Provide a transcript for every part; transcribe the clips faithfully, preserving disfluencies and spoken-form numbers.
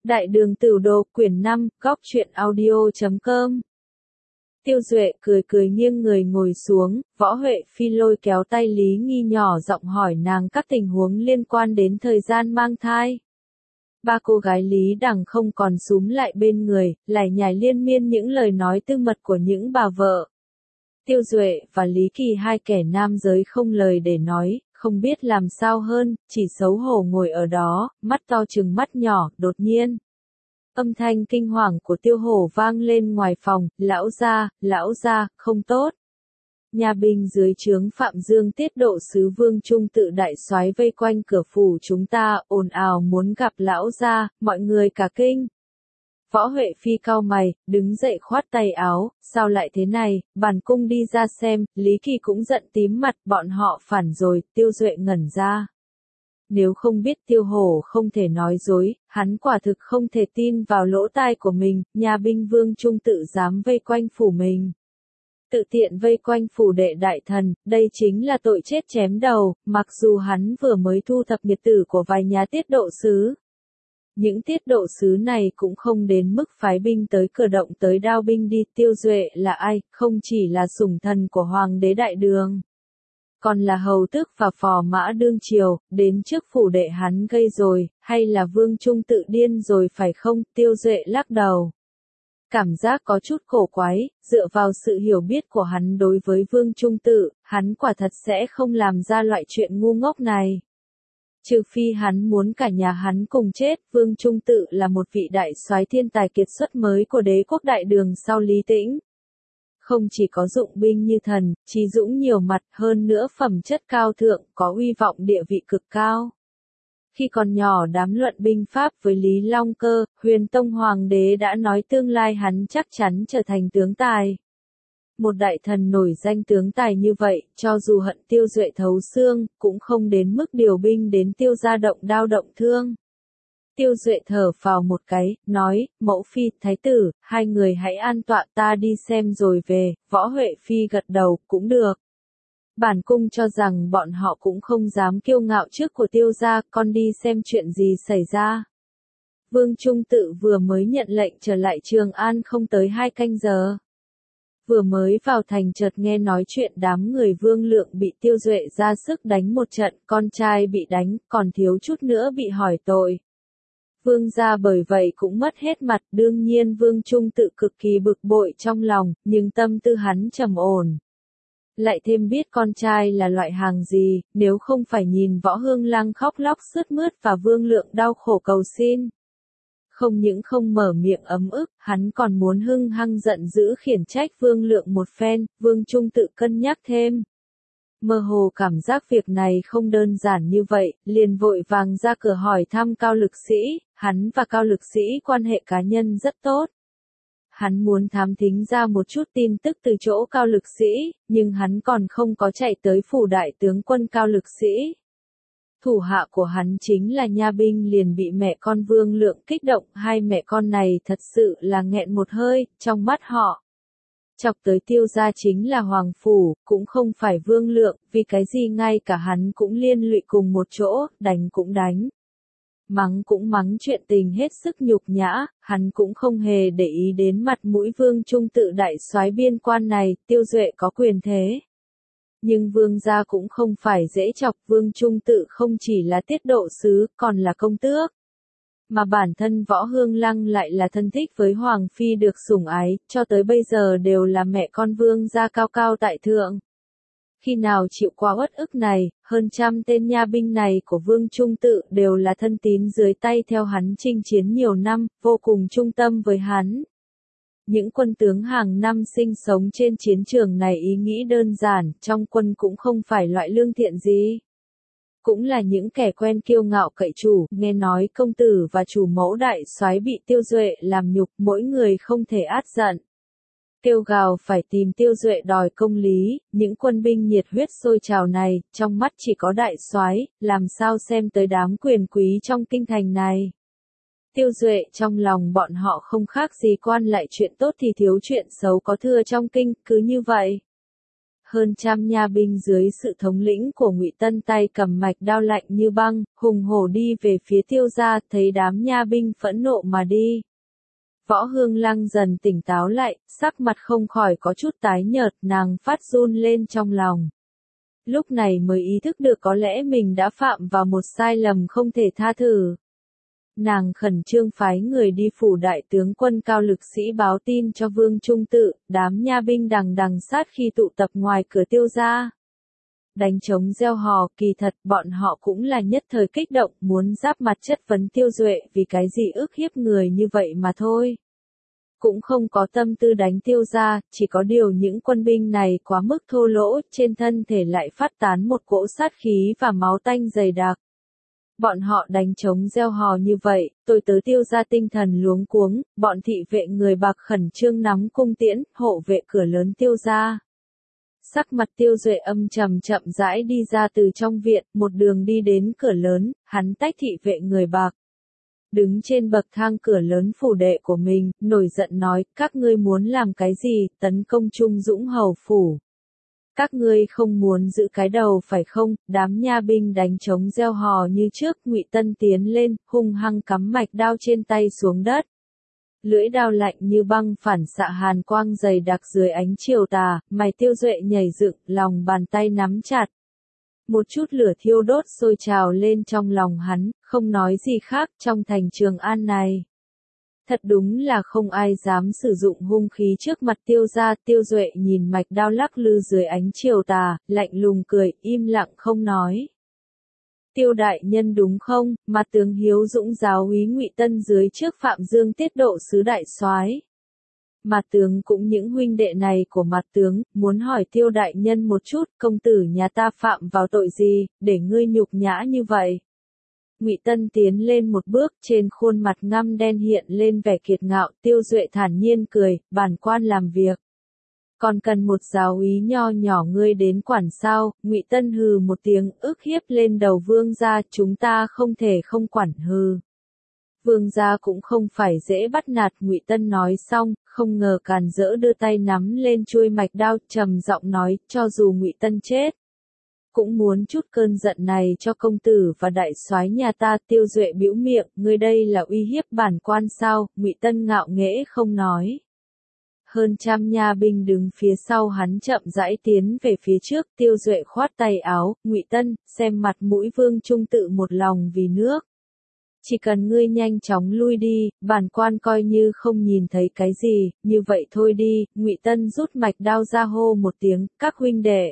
Đại đường Tửu Đồ quyển năm, góc truyện audio chấm com. Tiêu Duệ cười cười nghiêng người ngồi xuống, Võ Huệ Phi lôi kéo tay Lý Nghi nhỏ giọng hỏi nàng các tình huống liên quan đến thời gian mang thai. Ba cô gái Lý Đằng không còn súm lại bên người, lải nhải liên miên những lời nói tư mật của những bà vợ. Tiêu Duệ và Lý Kỳ hai kẻ nam giới không lời để nói, không biết làm sao hơn, chỉ xấu hổ ngồi ở đó, mắt to trừng mắt nhỏ, đột nhiên. Âm thanh kinh hoàng của Tiêu Hổ vang lên ngoài phòng, lão gia, lão gia, không tốt. Nhà binh dưới trướng Phạm Dương tiết độ sứ Vương Trung tự đại soái vây quanh cửa phủ chúng ta, ồn ào muốn gặp lão gia, mọi người cả kinh. Võ Huệ Phi cau mày, đứng dậy khoát tay áo, sao lại thế này, bản cung đi ra xem, Lý Kỳ cũng giận tím mặt, bọn họ phản rồi, Tiêu Duệ ngẩn ra. Nếu không biết Tiêu Hổ không thể nói dối, hắn quả thực không thể tin vào lỗ tai của mình, nhà binh Vương Trung tự dám vây quanh phủ mình. Tự tiện vây quanh phủ đệ đại thần, đây chính là tội chết chém đầu, mặc dù hắn vừa mới thu thập nghiệt tử của vài nhà tiết độ sứ. Những tiết độ sứ này cũng không đến mức phái binh tới cửa động tới đao binh đi. Tiêu Duệ là ai, không chỉ là sủng thần của Hoàng đế Đại Đường, còn là hầu tước và phò mã đương triều, đến trước phủ đệ hắn gây rồi, hay là Vương Trung tự điên rồi phải không? Tiêu Duệ lắc đầu. Cảm giác có chút cổ quái, dựa vào sự hiểu biết của hắn đối với Vương Trung tự, hắn quả thật sẽ không làm ra loại chuyện ngu ngốc này. Trừ phi hắn muốn cả nhà hắn cùng chết, Vương Trung tự là một vị đại soái thiên tài kiệt xuất mới của đế quốc Đại Đường sau Lý Tĩnh. Không chỉ có dụng binh như thần, trí dũng nhiều mặt, hơn nữa phẩm chất cao thượng, có uy vọng địa vị cực cao. Khi còn nhỏ đám luận binh pháp với Lý Long Cơ, Huyền Tông Hoàng đế đã nói tương lai hắn chắc chắn trở thành tướng tài. Một đại thần nổi danh tướng tài như vậy, cho dù hận Tiêu Duệ thấu xương, cũng không đến mức điều binh đến Tiêu gia động đao động thương. Tiêu Duệ thở phào một cái, nói, mẫu phi, thái tử, hai người hãy an tọa ta đi xem rồi về. Võ Huệ Phi gật đầu, cũng được. Bản cung cho rằng bọn họ cũng không dám kiêu ngạo trước của Tiêu gia, con đi xem chuyện gì xảy ra. Vương Trung tự vừa mới nhận lệnh trở lại Trường An không tới hai canh giờ. Vừa mới vào thành chợt nghe nói chuyện đám người Vương Lượng bị Tiêu Duệ ra sức đánh một trận, con trai bị đánh, còn thiếu chút nữa bị hỏi tội. Vương gia bởi vậy cũng mất hết mặt, đương nhiên Vương Trung tự cực kỳ bực bội trong lòng, nhưng tâm tư hắn trầm ổn. Lại thêm biết con trai là loại hàng gì, nếu không phải nhìn Võ Hương Lăng khóc lóc sướt mướt và Vương Lượng đau khổ cầu xin. Không những không mở miệng ấm ức, hắn còn muốn hưng hăng giận dữ khiển trách Vương Lượng một phen. Vương Trung tự cân nhắc thêm. Mơ hồ cảm giác việc này không đơn giản như vậy, liền vội vàng ra cửa hỏi thăm Cao Lực Sĩ, hắn và Cao Lực Sĩ quan hệ cá nhân rất tốt. Hắn muốn thám thính ra một chút tin tức từ chỗ Cao Lực Sĩ, nhưng hắn còn không có chạy tới phủ đại tướng quân Cao Lực Sĩ. Thủ hạ của hắn chính là nha binh liền bị mẹ con Vương Lượng kích động, hai mẹ con này thật sự là nghẹn một hơi, trong mắt họ. Chọc tới Tiêu gia chính là Hoàng Phủ, cũng không phải Vương Lượng, vì cái gì ngay cả hắn cũng liên lụy cùng một chỗ, đánh cũng đánh. Mắng cũng mắng chuyện tình hết sức nhục nhã, hắn cũng không hề để ý đến mặt mũi Vương Trung tự đại soái biên quan này. Tiêu Duệ có quyền thế. Nhưng Vương gia cũng không phải dễ chọc, Vương Trung tự không chỉ là tiết độ sứ, còn là công tước. Mà bản thân Võ Hương Lăng lại là thân thích với Hoàng Phi được sủng ái, cho tới bây giờ đều là mẹ con Vương gia cao cao tại thượng. Khi nào chịu qua uất ức này, hơn trăm tên nha binh này của Vương Trung tự đều là thân tín dưới tay theo hắn chinh chiến nhiều năm, vô cùng trung tâm với hắn. Những quân tướng hàng năm sinh sống trên chiến trường này ý nghĩ đơn giản, trong quân cũng không phải loại lương thiện gì. Cũng là những kẻ quen kiêu ngạo cậy chủ, nghe nói công tử và chủ mẫu đại soái bị Tiêu Duệ làm nhục, mỗi người không thể át giận. Kêu gào phải tìm Tiêu Duệ đòi công lý, những quân binh nhiệt huyết sôi trào này, trong mắt chỉ có đại soái, làm sao xem tới đám quyền quý trong kinh thành này. Tiêu Duệ trong lòng bọn họ không khác gì quan lại chuyện tốt thì thiếu chuyện xấu có thừa trong kinh, cứ như vậy. hơn trăm nha binh dưới sự thống lĩnh của Ngụy Tân tay cầm mạch đao lạnh như băng, hùng hổ đi về phía Tiêu gia, thấy đám nha binh phẫn nộ mà đi. Võ Hương Lăng dần tỉnh táo lại, sắc mặt không khỏi có chút tái nhợt, nàng phát run lên trong lòng. Lúc này mới ý thức được có lẽ mình đã phạm vào một sai lầm không thể tha thứ. Nàng khẩn trương phái người đi phủ đại tướng quân Cao Lực Sĩ báo tin cho Vương Trung Tự, đám nha binh đằng đằng sát khi tụ tập ngoài cửa Tiêu gia. Đánh trống reo hò, kỳ thật bọn họ cũng là nhất thời kích động, muốn giáp mặt chất vấn Tiêu Duệ vì cái gì ức hiếp người như vậy mà thôi. Cũng không có tâm tư đánh Tiêu gia, chỉ có điều những quân binh này quá mức thô lỗ, trên thân thể lại phát tán một cỗ sát khí và máu tanh dày đặc. Bọn họ đánh trống reo hò như vậy, tôi tớ Tiêu gia tinh thần luống cuống, bọn thị vệ người Bạc khẩn trương nắm cung tiễn, hộ vệ cửa lớn Tiêu gia. Sắc mặt Tiêu Duệ âm trầm chậm rãi đi ra từ trong viện, một đường đi đến cửa lớn, hắn tách thị vệ người Bạc. Đứng trên bậc thang cửa lớn phủ đệ của mình, nổi giận nói, các ngươi muốn làm cái gì, tấn công Trung Dũng hầu phủ. Các ngươi không muốn giữ cái đầu phải không? Đám nha binh đánh trống reo hò như trước, Ngụy Tân tiến lên, hung hăng cắm mạch đao trên tay xuống đất. Lưỡi đao lạnh như băng phản xạ hàn quang dày đặc dưới ánh chiều tà, mày Tiêu Duệ nhảy dựng, lòng bàn tay nắm chặt. Một chút lửa thiêu đốt sôi trào lên trong lòng hắn, không nói gì khác trong thành Trường An này. Thật đúng là không ai dám sử dụng hung khí trước mặt Tiêu gia. Tiêu Duệ nhìn mạch đao lắc lư dưới ánh chiều tà, lạnh lùng cười, im lặng không nói. Tiêu đại nhân đúng không, mà tướng Hiếu Dũng giáo úy Ngụy Tân dưới trước Phạm Dương tiết độ sứ đại soái. Mà tướng cũng những huynh đệ này của mặt tướng, muốn hỏi Tiêu đại nhân một chút, công tử nhà ta phạm vào tội gì, để ngươi nhục nhã như vậy. Ngụy Tân tiến lên một bước, trên khuôn mặt ngăm đen hiện lên vẻ kiệt ngạo, Tiêu Duệ thản nhiên cười, bản quan làm việc. Còn cần một giáo úy nho nhỏ ngươi đến quản sao? Ngụy Tân hừ một tiếng, ức hiếp lên đầu vương gia, chúng ta không thể không quản hừ. Vương gia cũng không phải dễ bắt nạt, Ngụy Tân nói xong, không ngờ càn rỡ đưa tay nắm lên chuôi mạch đao, trầm giọng nói, cho dù Ngụy Tân chết, cũng muốn chút cơn giận này cho công tử và đại soái nhà ta. Tiêu Duệ bĩu miệng, ngươi đây là uy hiếp bản quan sao? Ngụy Tân ngạo nghễ không nói. Hơn trăm nha binh đứng phía sau hắn chậm rãi tiến về phía trước, Tiêu Duệ khoát tay áo, Ngụy Tân, xem mặt mũi Vương Trung Tự một lòng vì nước. Chỉ cần ngươi nhanh chóng lui đi, bản quan coi như không nhìn thấy cái gì, như vậy thôi đi. Ngụy Tân rút mạch đao ra hô một tiếng, các huynh đệ.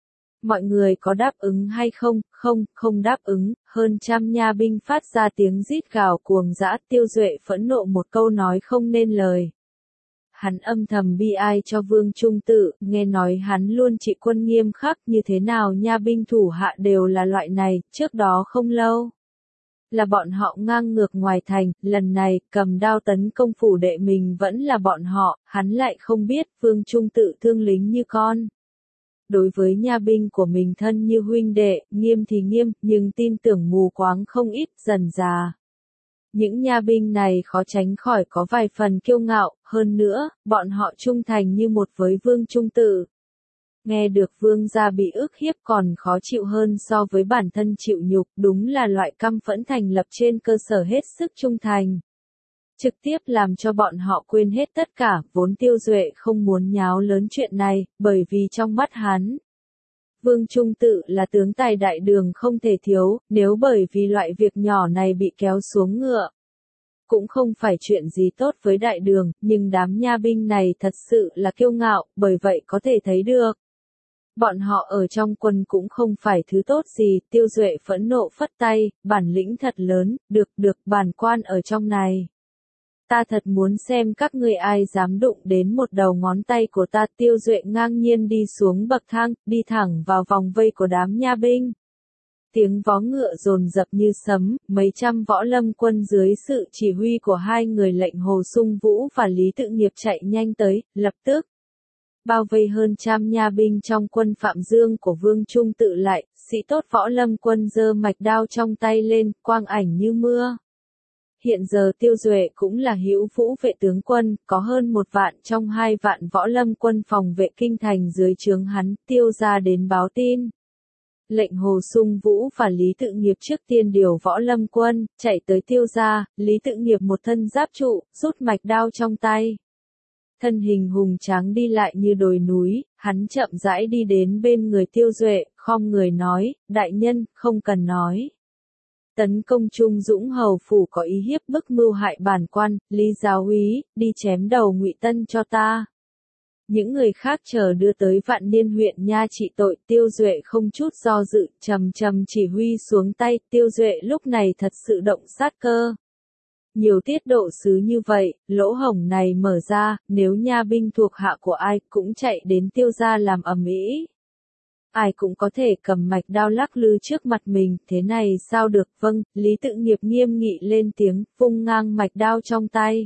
Mọi người có đáp ứng hay không? Không, không đáp ứng. Hơn trăm nha binh phát ra tiếng rít gào cuồng dã. Tiêu Duệ phẫn nộ một câu nói không nên lời. Hắn âm thầm bi ai cho Vương Trung Tự, nghe nói hắn luôn trị quân nghiêm khắc, như thế nào nha binh thủ hạ đều là loại này. Trước đó không lâu là bọn họ ngang ngược ngoài thành, lần này cầm đao tấn công phủ đệ mình vẫn là bọn họ, hắn lại không biết Vương Trung Tự thương lính như con. Đối với nha binh của mình thân như huynh đệ, nghiêm thì nghiêm, nhưng tin tưởng mù quáng không ít, dần già. Những nha binh này khó tránh khỏi có vài phần kiêu ngạo, hơn nữa, bọn họ trung thành như một với Vương Trung Tự. Nghe được vương gia bị ức hiếp còn khó chịu hơn so với bản thân chịu nhục, đúng là loại căm phẫn thành lập trên cơ sở hết sức trung thành. Trực tiếp làm cho bọn họ quên hết tất cả, vốn Tiêu Duệ không muốn nháo lớn chuyện này, bởi vì trong mắt hắn, Vương Trung Tự là tướng tài đại đường không thể thiếu, nếu bởi vì loại việc nhỏ này bị kéo xuống ngựa. Cũng không phải chuyện gì tốt với đại đường, nhưng đám nha binh này thật sự là kiêu ngạo, bởi vậy có thể thấy được. Bọn họ ở trong quân cũng không phải thứ tốt gì. Tiêu Duệ phẫn nộ phất tay, bản lĩnh thật lớn, được được bản quan ở trong này. Ta thật muốn xem các ngươi ai dám đụng đến một đầu ngón tay của ta. Tiêu Duệ ngang nhiên đi xuống bậc thang, đi thẳng vào vòng vây của đám nha binh. Tiếng vó ngựa dồn dập như sấm, mấy trăm võ lâm quân dưới sự chỉ huy của hai người lệnh Hồ Sung Vũ và Lý Tự Nghiệp chạy nhanh tới, lập tức bao vây hơn trăm nha binh trong quân Phạm Dương của Vương Trung Tự lại. Sĩ tốt võ lâm quân giơ mạch đao trong tay lên, quang ảnh như mưa. Hiện giờ Tiêu Duệ cũng là hữu vũ vệ tướng quân, có hơn một vạn trong hai vạn võ lâm quân phòng vệ kinh thành dưới trướng hắn, Tiêu gia đến báo tin. Lệnh Hồ Sung Vũ và Lý Tự Nghiệp trước tiên điều võ lâm quân, chạy tới Tiêu gia, Lý Tự Nghiệp một thân giáp trụ, rút mạch đao trong tay. Thân hình hùng tráng đi lại như đồi núi, hắn chậm rãi đi đến bên người Tiêu Duệ, khom người nói, đại nhân, không cần nói. Tấn công Trung Dũng hầu phủ có ý hiếp bức mưu hại bản quan, Lý giáo úy, đi chém đầu Ngụy Tân cho ta. Những người khác chờ đưa tới Vạn Niên huyện nha trị tội, Tiêu Duệ không chút do dự, trầm trầm chỉ huy xuống tay, Tiêu Duệ lúc này thật sự động sát cơ. Nhiều tiết độ sứ như vậy, lỗ hổng này mở ra, nếu nha binh thuộc hạ của ai cũng chạy đến Tiêu gia làm ầm ĩ. Ai cũng có thể cầm mạch đao lắc lư trước mặt mình, thế này sao được? Vâng, Lý Tự Nghiệp nghiêm nghị lên tiếng, vung ngang mạch đao trong tay.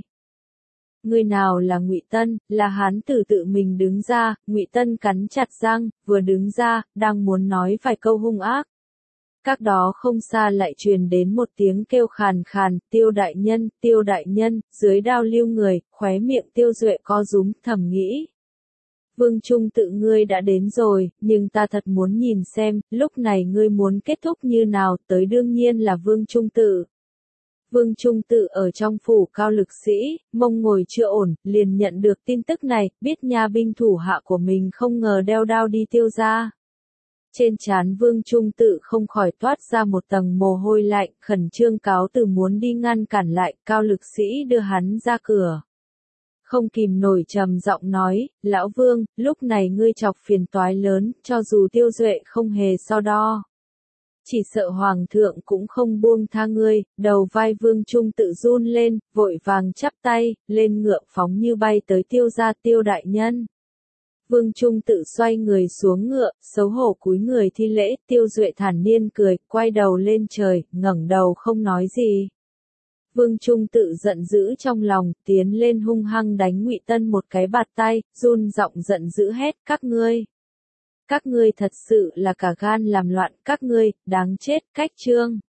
Người nào là Ngụy Tân? Là hán tử tự mình đứng ra. Ngụy Tân cắn chặt răng, vừa đứng ra, đang muốn nói vài câu hung ác. Các đó không xa lại truyền đến một tiếng kêu khàn khàn, Tiêu đại nhân, Tiêu đại nhân, dưới đao lưu người, khóe miệng Tiêu Duệ co rúm, thầm nghĩ. Vương Trung Tự ngươi đã đến rồi, nhưng ta thật muốn nhìn xem, lúc này ngươi muốn kết thúc như nào, tới đương nhiên là Vương Trung Tự. Vương Trung Tự ở trong phủ cao lực sĩ, mông ngồi chưa ổn, liền nhận được tin tức này, biết nha binh thủ hạ của mình không ngờ đeo đao đi Tiêu gia. Trên trán Vương Trung Tự không khỏi toát ra một tầng mồ hôi lạnh, khẩn trương cáo từ muốn đi ngăn cản lại, cao lực sĩ đưa hắn ra cửa. Không kìm nổi trầm giọng nói, lão Vương, lúc này ngươi chọc phiền toái lớn, cho dù Tiêu Duệ không hề so đo. Chỉ sợ Hoàng thượng cũng không buông tha ngươi, đầu vai Vương Trung Tự run lên, vội vàng chắp tay, lên ngựa phóng như bay tới Tiêu gia. Tiêu đại nhân. Vương Trung Tự xoay người xuống ngựa, xấu hổ cúi người thi lễ, Tiêu Duệ thản nhiên cười, quay đầu lên trời, ngẩng đầu không nói gì. Vương Trung Tự giận dữ trong lòng, tiến lên hung hăng đánh Ngụy Tân một cái bạt tay, run giọng giận dữ hét, các ngươi. Các ngươi thật sự là cả gan làm loạn, các ngươi, đáng chết, cách trương.